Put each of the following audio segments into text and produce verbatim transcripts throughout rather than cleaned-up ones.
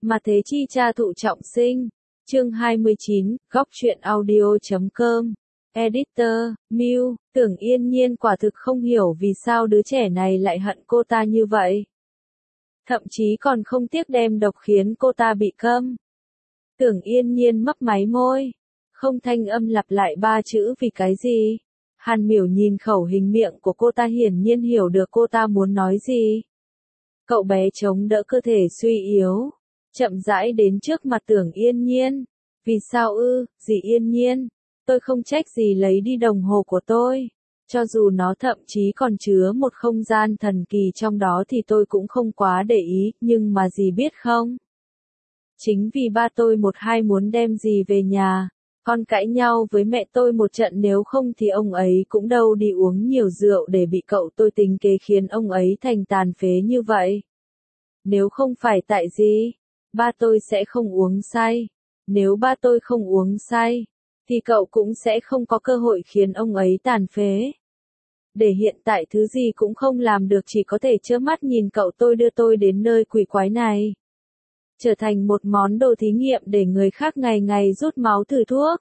Mà thế chi cha thụ trọng sinh. Chương hai mươi chín, góc truyện audio chấm com. Editor, Mew, Tưởng Yên Nhiên quả thực không hiểu vì sao đứa trẻ này lại hận cô ta như vậy. Thậm chí còn không tiếc đem độc khiến cô ta bị câm. Tưởng Yên Nhiên mấp máy môi. Không thanh âm lặp lại ba chữ vì cái gì. Hàn Miểu nhìn khẩu hình miệng của cô ta hiển nhiên hiểu được cô ta muốn nói gì. Cậu bé chống đỡ cơ thể suy yếu. Chậm rãi đến trước mặt Tưởng Yên Nhiên. Vì sao ư, dì Yên Nhiên? Tôi không trách dì lấy đi đồng hồ của tôi. Cho dù nó thậm chí còn chứa một không gian thần kỳ trong đó thì tôi cũng không quá để ý, nhưng mà dì biết không? Chính vì ba tôi một hai muốn đem dì về nhà, con cãi nhau với mẹ tôi một trận nếu không thì ông ấy cũng đâu đi uống nhiều rượu để bị cậu tôi tính kế khiến ông ấy thành tàn phế như vậy. Nếu không phải tại dì, ba tôi sẽ không uống say. Nếu ba tôi không uống say, thì cậu cũng sẽ không có cơ hội khiến ông ấy tàn phế. Để hiện tại thứ gì cũng không làm được chỉ có thể trơ mắt nhìn cậu tôi đưa tôi đến nơi quỷ quái này. Trở thành một món đồ thí nghiệm để người khác ngày ngày rút máu thử thuốc.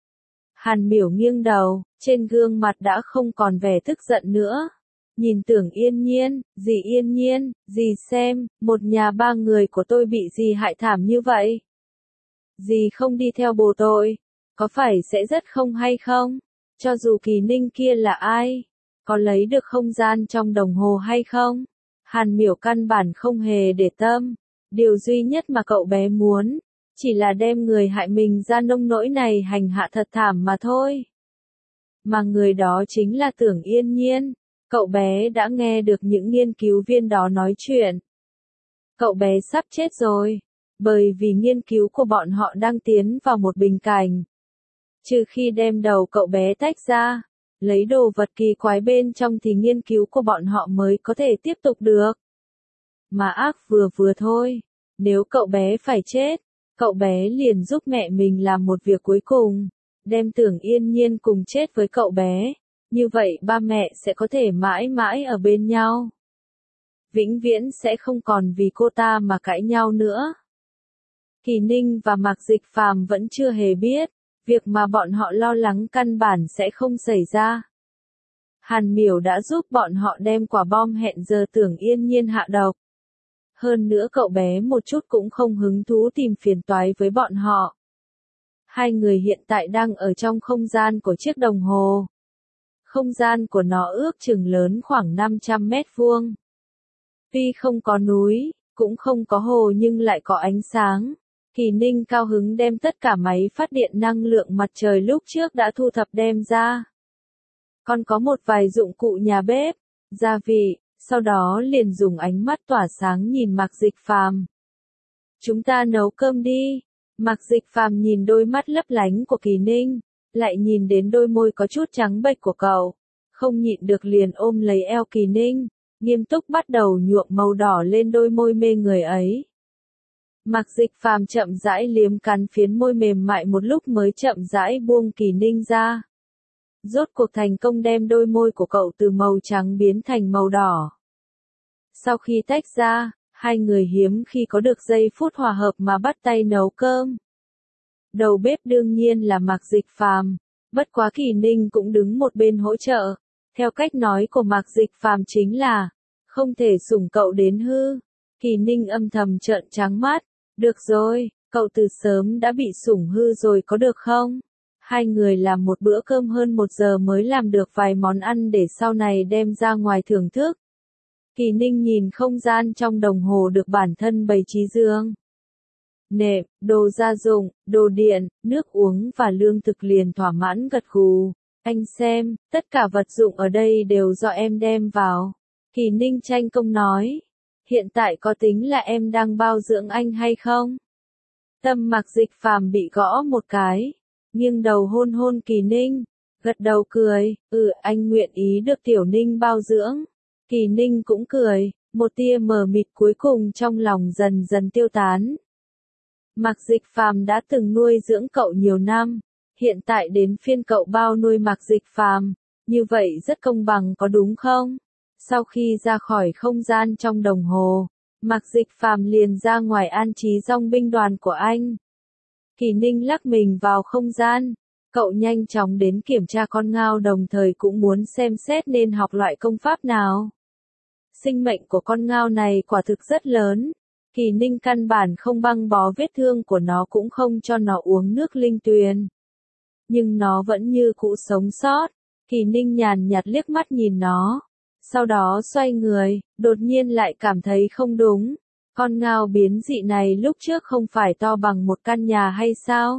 Hàn Miểu nghiêng đầu, trên gương mặt đã không còn vẻ tức giận nữa. Nhìn Tưởng Yên Nhiên, dì Yên Nhiên, dì xem, một nhà ba người của tôi bị dì hại thảm như vậy. Dì không đi theo bồ tôi, có phải sẽ rất không hay không? Cho dù Kỳ Ninh kia là ai? Có lấy được không gian trong đồng hồ hay không? Hàn Miểu căn bản không hề để tâm. Điều duy nhất mà cậu bé muốn, chỉ là đem người hại mình ra nông nỗi này hành hạ thật thảm mà thôi. Mà người đó chính là Tưởng Yên Nhiên. Cậu bé đã nghe được những nghiên cứu viên đó nói chuyện. Cậu bé sắp chết rồi, bởi vì nghiên cứu của bọn họ đang tiến vào một bình cảnh. Trừ khi đem đầu cậu bé tách ra, lấy đồ vật kỳ quái bên trong thì nghiên cứu của bọn họ mới có thể tiếp tục được. Mà ác vừa vừa thôi, nếu cậu bé phải chết, cậu bé liền giúp mẹ mình làm một việc cuối cùng, đem Tưởng Yên Nhiên cùng chết với cậu bé, như vậy ba mẹ sẽ có thể mãi mãi ở bên nhau. Vĩnh viễn sẽ không còn vì cô ta mà cãi nhau nữa. Kỳ Ninh và Mạc Dịch Phàm vẫn chưa hề biết, việc mà bọn họ lo lắng căn bản sẽ không xảy ra. Hàn Miểu đã giúp bọn họ đem quả bom hẹn giờ Tưởng Yên Nhiên hạ độc. Hơn nữa cậu bé một chút cũng không hứng thú tìm phiền toái với bọn họ. Hai người hiện tại đang ở trong không gian của chiếc đồng hồ. Không gian của nó ước chừng lớn khoảng năm trăm mét vuông. Tuy không có núi, cũng không có hồ nhưng lại có ánh sáng. Kỳ Ninh cao hứng đem tất cả máy phát điện năng lượng mặt trời lúc trước đã thu thập đem ra. Còn có một vài dụng cụ nhà bếp, gia vị, sau đó liền dùng ánh mắt tỏa sáng nhìn Mạc Dịch Phàm. Chúng ta nấu cơm đi. Mạc Dịch Phàm nhìn đôi mắt lấp lánh của Kỳ Ninh, lại nhìn đến đôi môi có chút trắng bệch của cậu, không nhịn được liền ôm lấy eo Kỳ Ninh, nghiêm túc bắt đầu nhuộm màu đỏ lên đôi môi mê người ấy. Mạc Dịch Phàm chậm rãi liếm cắn phiến môi mềm mại một lúc mới chậm rãi buông Kỳ Ninh ra. Rốt cuộc thành công đem đôi môi của cậu từ màu trắng biến thành màu đỏ. Sau khi tách ra, hai người hiếm khi có được giây phút hòa hợp mà bắt tay nấu cơm. Đầu bếp đương nhiên là Mạc Dịch Phàm, bất quá Kỳ Ninh cũng đứng một bên hỗ trợ. Theo cách nói của Mạc Dịch Phàm chính là, không thể sủng cậu đến hư. Kỳ Ninh âm thầm trợn trắng mắt, được rồi, cậu từ sớm đã bị sủng hư rồi có được không? Hai người làm một bữa cơm hơn một giờ mới làm được vài món ăn để sau này đem ra ngoài thưởng thức. Kỳ Ninh nhìn không gian trong đồng hồ được bản thân bày trí giường. Nệm, đồ gia dụng, đồ điện, nước uống và lương thực liền thỏa mãn gật gù. Anh xem, tất cả vật dụng ở đây đều do em đem vào. Kỳ Ninh tranh công nói. Hiện tại có tính là em đang bao dưỡng anh hay không? Tâm Mạc Dịch Phàm bị gõ một cái. Nghiêng đầu hôn hôn Kỳ Ninh. Gật đầu cười, ừ anh nguyện ý được Tiểu Ninh bao dưỡng. Kỳ Ninh cũng cười, một tia mờ mịt cuối cùng trong lòng dần dần tiêu tán. Mạc Dịch Phàm đã từng nuôi dưỡng cậu nhiều năm, hiện tại đến phiên cậu bao nuôi Mạc Dịch Phàm, như vậy rất công bằng có đúng không? Sau khi ra khỏi không gian trong đồng hồ, Mạc Dịch Phàm liền ra ngoài an trí dòng binh đoàn của anh. Kỳ Ninh lắc mình vào không gian. Cậu nhanh chóng đến kiểm tra con ngao đồng thời cũng muốn xem xét nên học loại công pháp nào. Sinh mệnh của con ngao này quả thực rất lớn. Kỳ Ninh căn bản không băng bó vết thương của nó cũng không cho nó uống nước linh tuyền. Nhưng nó vẫn như cũ sống sót. Kỳ Ninh nhàn nhạt liếc mắt nhìn nó. Sau đó xoay người, đột nhiên lại cảm thấy không đúng. Con ngao biến dị này lúc trước không phải to bằng một căn nhà hay sao?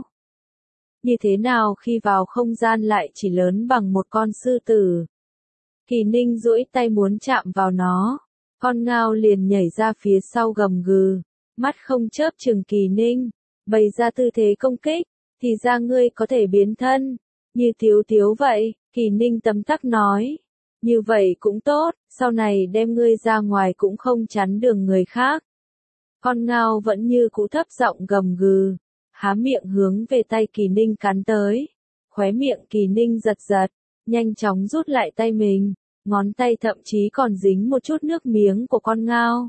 Như thế nào khi vào không gian lại chỉ lớn bằng một con sư tử? Kỳ Ninh duỗi tay muốn chạm vào nó. Con ngao liền nhảy ra phía sau gầm gừ. Mắt không chớp chừng Kỳ Ninh. Bày ra tư thế công kích. Thì ra ngươi có thể biến thân. Như Tiếu Tiếu vậy, Kỳ Ninh tấm tắc nói. Như vậy cũng tốt, sau này đem ngươi ra ngoài cũng không chắn đường người khác. Con ngao vẫn như cũ thấp giọng gầm gừ, há miệng hướng về tay Kỳ Ninh cắn tới. Khóe miệng Kỳ Ninh giật giật, nhanh chóng rút lại tay mình, ngón tay thậm chí còn dính một chút nước miếng của con ngao.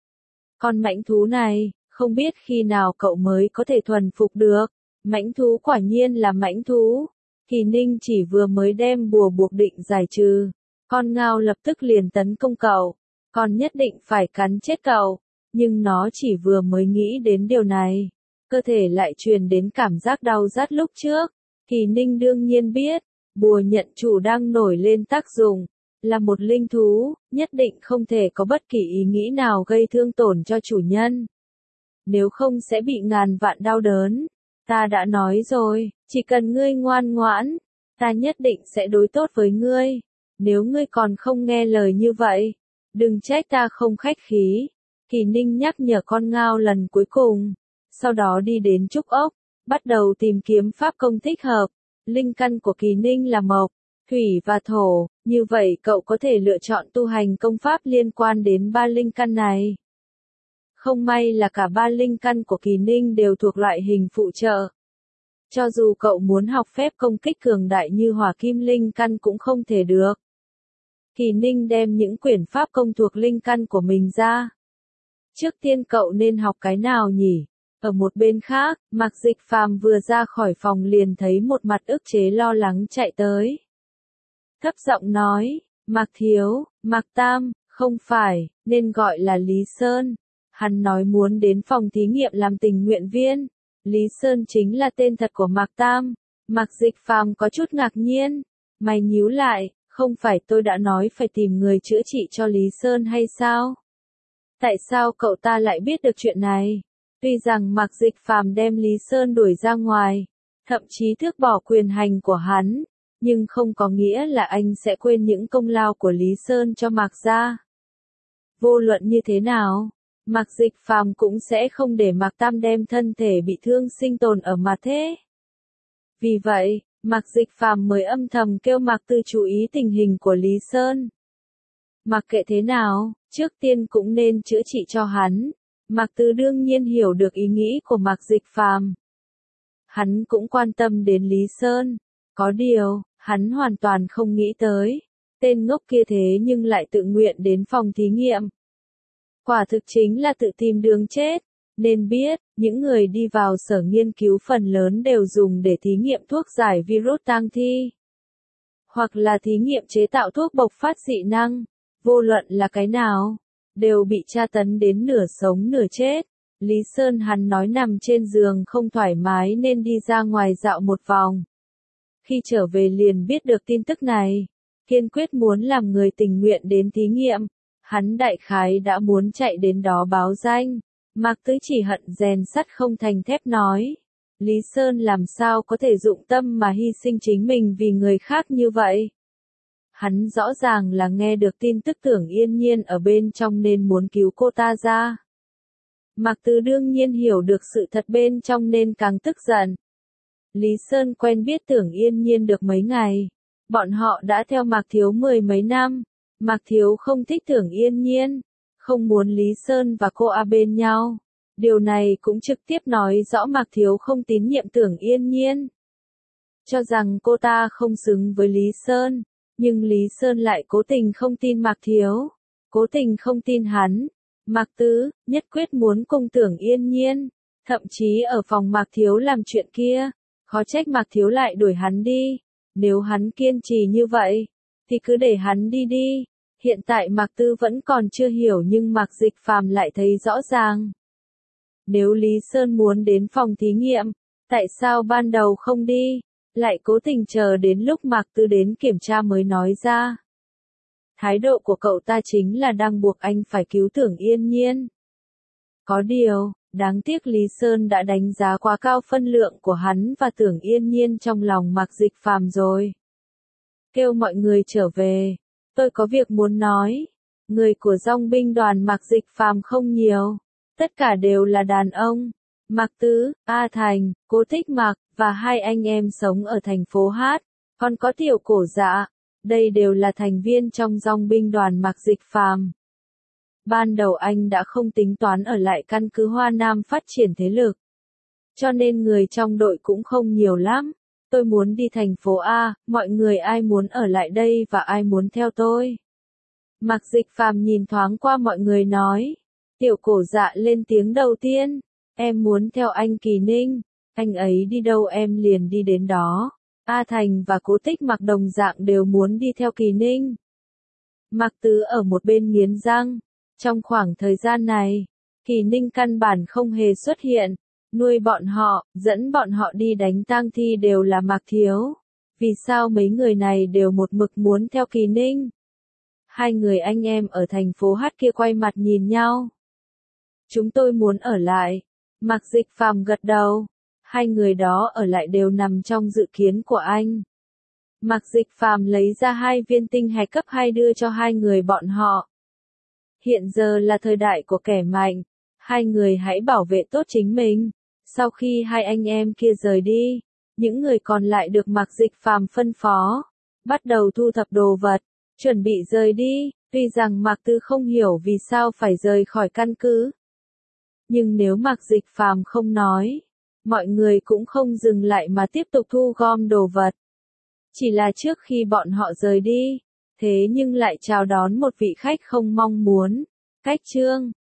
Con mãnh thú này, không biết khi nào cậu mới có thể thuần phục được. Mãnh thú quả nhiên là mãnh thú. Kỳ Ninh chỉ vừa mới đem bùa buộc định giải trừ. Con ngao lập tức liền tấn công cậu. Con nhất định phải cắn chết cậu. Nhưng nó chỉ vừa mới nghĩ đến điều này. Cơ thể lại truyền đến cảm giác đau rát lúc trước. Kỳ Ninh đương nhiên biết. Bùa nhận chủ đang nổi lên tác dụng. Là một linh thú, nhất định không thể có bất kỳ ý nghĩ nào gây thương tổn cho chủ nhân. Nếu không sẽ bị ngàn vạn đau đớn. Ta đã nói rồi, chỉ cần ngươi ngoan ngoãn, ta nhất định sẽ đối tốt với ngươi. Nếu ngươi còn không nghe lời như vậy, đừng trách ta không khách khí. Kỳ Ninh nhắc nhở con ngao lần cuối cùng, sau đó đi đến trúc ốc, bắt đầu tìm kiếm pháp công thích hợp. Linh căn của Kỳ Ninh là mộc, thủy và thổ, như vậy cậu có thể lựa chọn tu hành công pháp liên quan đến ba linh căn này. Không may là cả ba linh căn của Kỳ Ninh đều thuộc loại hình phụ trợ. Cho dù cậu muốn học phép công kích cường đại như hỏa kim linh căn cũng không thể được. Kỳ Ninh đem những quyển pháp công thuộc linh căn của mình ra. Trước tiên cậu nên học cái nào nhỉ? Ở một bên khác, Mạc Dịch Phàm vừa ra khỏi phòng liền thấy một mặt ức chế lo lắng chạy tới. Thấp giọng nói, Mạc Thiếu, Mạc Tam, không phải, nên gọi là Lý Sơn. Hắn nói muốn đến phòng thí nghiệm làm tình nguyện viên. Lý Sơn chính là tên thật của Mạc Tam. Mạc Dịch Phàm có chút ngạc nhiên. Mày nhíu lại, không phải tôi đã nói phải tìm người chữa trị cho Lý Sơn hay sao? Tại sao cậu ta lại biết được chuyện này? Tuy rằng Mạc Dịch Phàm đem Lý Sơn đuổi ra ngoài, thậm chí tước bỏ quyền hành của hắn, nhưng không có nghĩa là anh sẽ quên những công lao của Lý Sơn cho Mạc gia. Vô luận như thế nào, Mạc Dịch Phàm cũng sẽ không để Mạc Tam đem thân thể bị thương sinh tồn ở mặt thế. Vì vậy, Mạc Dịch Phàm mới âm thầm kêu Mạc Tư chú ý tình hình của Lý Sơn. Mặc kệ thế nào, trước tiên cũng nên chữa trị cho hắn. Mạc Tư đương nhiên hiểu được ý nghĩ của Mạc Dịch Phàm. Hắn cũng quan tâm đến Lý Sơn. Có điều, hắn hoàn toàn không nghĩ tới. Tên ngốc kia thế nhưng lại tự nguyện đến phòng thí nghiệm. Quả thực chính là tự tìm đường chết. Nên biết, những người đi vào sở nghiên cứu phần lớn đều dùng để thí nghiệm thuốc giải virus tang thi. Hoặc là thí nghiệm chế tạo thuốc bộc phát dị năng. Vô luận là cái nào, đều bị tra tấn đến nửa sống nửa chết. Lý Sơn hắn nói nằm trên giường không thoải mái nên đi ra ngoài dạo một vòng. Khi trở về liền biết được tin tức này, kiên quyết muốn làm người tình nguyện đến thí nghiệm. Hắn đại khái đã muốn chạy đến đó báo danh. Mạc Tứ chỉ hận rèn sắt không thành thép nói. Lý Sơn làm sao có thể dụng tâm mà hy sinh chính mình vì người khác như vậy? Hắn rõ ràng là nghe được tin tức Tưởng Yên Nhiên ở bên trong nên muốn cứu cô ta ra. Mạc Tứ đương nhiên hiểu được sự thật bên trong nên càng tức giận. Lý Sơn quen biết Tưởng Yên Nhiên được mấy ngày. Bọn họ đã theo Mạc Thiếu mười mấy năm. Mạc Thiếu không thích Tưởng Yên Nhiên. Không muốn Lý Sơn và cô A bên nhau. Điều này cũng trực tiếp nói rõ Mạc Thiếu không tín nhiệm Tưởng Yên Nhiên. Cho rằng cô ta không xứng với Lý Sơn. Nhưng Lý Sơn lại cố tình không tin Mạc Thiếu. Cố tình không tin hắn. Mạc Tứ, nhất quyết muốn cùng Tưởng Yên Nhiên, thậm chí ở phòng Mạc Thiếu làm chuyện kia, khó trách Mạc Thiếu lại đuổi hắn đi, nếu hắn kiên trì như vậy, thì cứ để hắn đi đi. Hiện tại Mạc Tư vẫn còn chưa hiểu nhưng Mạc Dịch Phàm lại thấy rõ ràng. Nếu Lý Sơn muốn đến phòng thí nghiệm, tại sao ban đầu không đi, lại cố tình chờ đến lúc Mạc Tư đến kiểm tra mới nói ra. Thái độ của cậu ta chính là đang buộc anh phải cứu Tưởng Yên Nhiên. Có điều, đáng tiếc Lý Sơn đã đánh giá quá cao phân lượng của hắn và Tưởng Yên Nhiên trong lòng Mạc Dịch Phàm rồi. Kêu mọi người trở về, tôi có việc muốn nói. Người của dòng binh đoàn Mạc Dịch Phàm không nhiều, tất cả đều là đàn ông. Mạc Tứ, A Thành, Cố Tích Mạc, và hai anh em sống ở thành phố Hát, còn có Tiểu Cổ Dạ, đây đều là thành viên trong dòng binh đoàn Mạc Dịch Phàm. Ban đầu anh đã không tính toán ở lại căn cứ Hoa Nam phát triển thế lực, cho nên người trong đội cũng không nhiều lắm. Tôi muốn đi thành phố A, mọi người ai muốn ở lại đây và ai muốn theo tôi. Mạc Dịch Phàm nhìn thoáng qua mọi người nói. Tiểu Cổ Dạ lên tiếng đầu tiên. Em muốn theo anh Kỳ Ninh, anh ấy đi đâu em liền đi đến đó. A Thành và Cố Tích Mặc đồng dạng đều muốn đi theo Kỳ Ninh. Mạc Tứ ở một bên nghiến răng. Trong khoảng thời gian này, Kỳ Ninh căn bản không hề xuất hiện, nuôi bọn họ, dẫn bọn họ đi đánh tang thi đều là Mạc Thiếu. Vì sao mấy người này đều một mực muốn theo Kỳ Ninh? Hai người anh em ở thành phố Hát kia quay mặt nhìn nhau. Chúng tôi muốn ở lại. Mạc Dịch Phàm gật đầu. Hai người đó ở lại đều nằm trong dự kiến của anh. Mạc Dịch Phàm lấy ra hai viên tinh hạch cấp hai đưa cho hai người bọn họ. Hiện giờ là thời đại của kẻ mạnh. Hai người hãy bảo vệ tốt chính mình. Sau khi hai anh em kia rời đi, những người còn lại được Mạc Dịch Phàm phân phó, bắt đầu thu thập đồ vật, chuẩn bị rời đi. Tuy rằng Mạc Tư không hiểu vì sao phải rời khỏi căn cứ, nhưng nếu Mạc Dịch Phàm không nói, mọi người cũng không dừng lại mà tiếp tục thu gom đồ vật. Chỉ là trước khi bọn họ rời đi, thế nhưng lại chào đón một vị khách không mong muốn. Cách chương